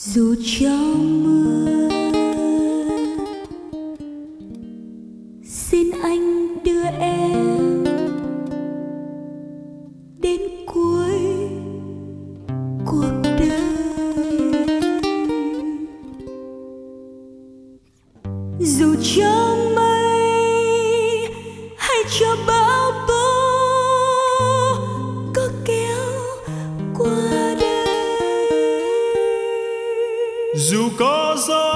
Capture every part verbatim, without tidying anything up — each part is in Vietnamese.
dù cho mưa xin anh đưa em đến cuối cuộc đời, dù cho mây hay cho bão tố có kéo qua đây, dù có gió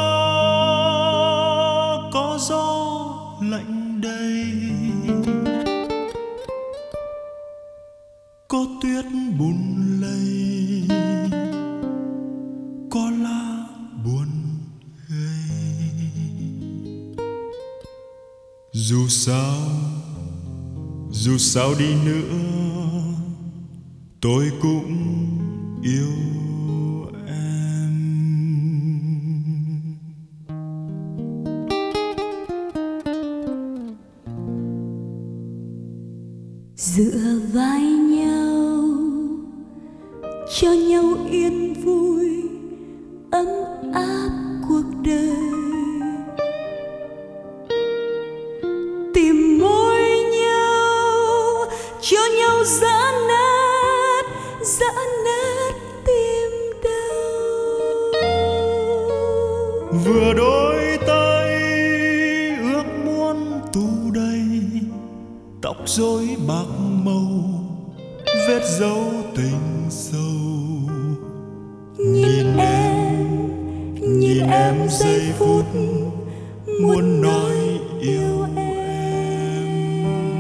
có gió lạnh đầy, có tuyết bùn lầy, có lá buồn gầy. Dù sao dù sao đi nữa tôi cũng yêu em. dựa vai nhau cho nhau yên vui ấm áp cuộc đời, tìm môi nhau cho nhau giãn nát giãn nát tim đau. Vừa đôi tay ước muốn tu đầy tóc rối bạc màu, vết dấu tình sâu. Nhìn em nhìn em giây phút muốn nói yêu em.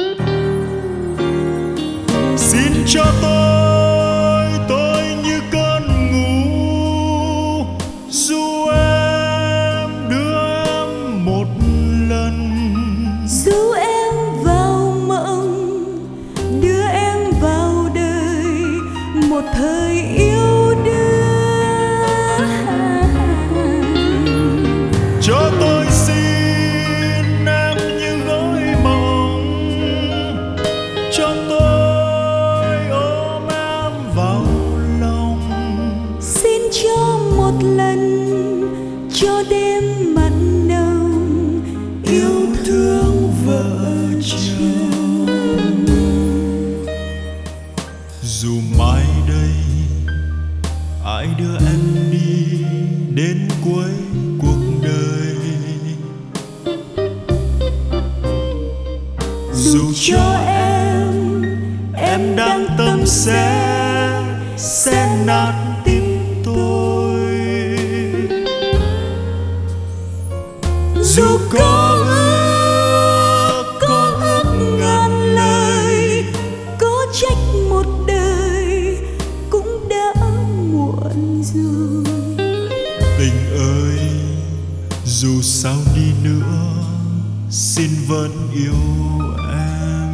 Xin cho tôi tôi như cơn ngủ, dù em đưa em một lần, Dù em vào mộng đưa em vào đời một thời yêu đương. cho tôi xin em như gối mộng, cho tôi ôm em vào lòng. Xin cho một lần cho đêm mặn nồng yêu thương vợ chồng. Dù mai đây ai đưa em đi đến cuối cuộc đời, dù cho em em đang tâm sẽ sẽ nát tim tôi. Dù có ước có ước ngàn lời, có trách một đời cũng đã muộn rồi. tình ơi dù sao đi nữa xin vẫn yêu em.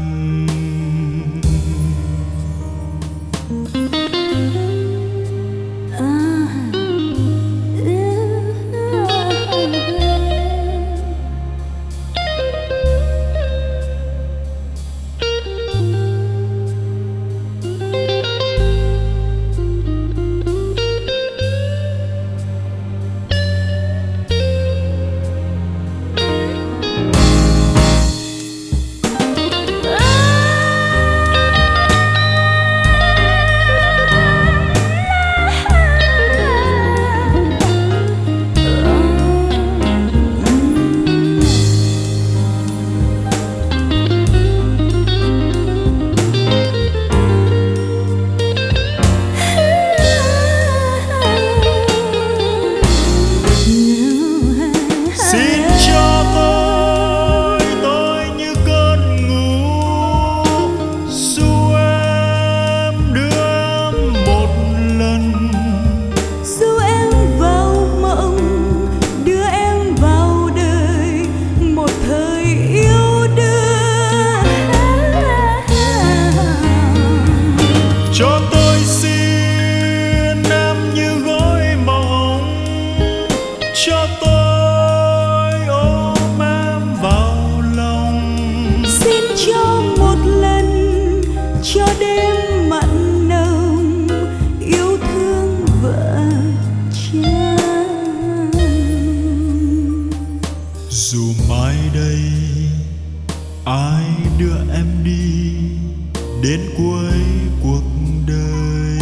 đến cuối cuộc đời.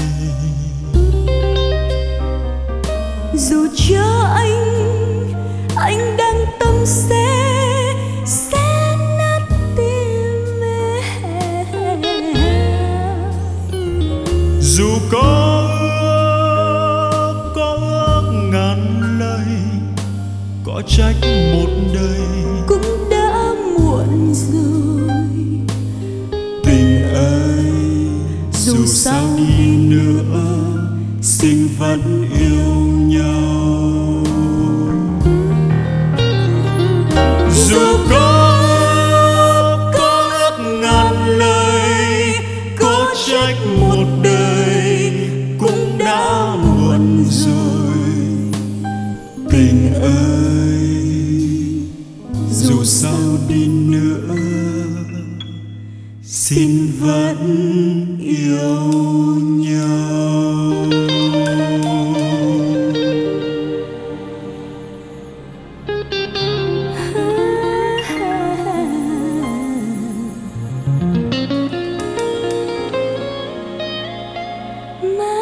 Dù cho anh anh đang tâm sẽ sẽ nát tim em. Dù có ước, có ước ngàn lời, có trách một đời cũng đã muộn rồi. Tình ơi, dù sao đi nữa xin vẫn yêu nhau. Dù có có ước ngàn lời, có trách một đời cũng đã muộn rồi. Tình ơi, dù sao đi nữa xin vẫn yêu nhau. Mà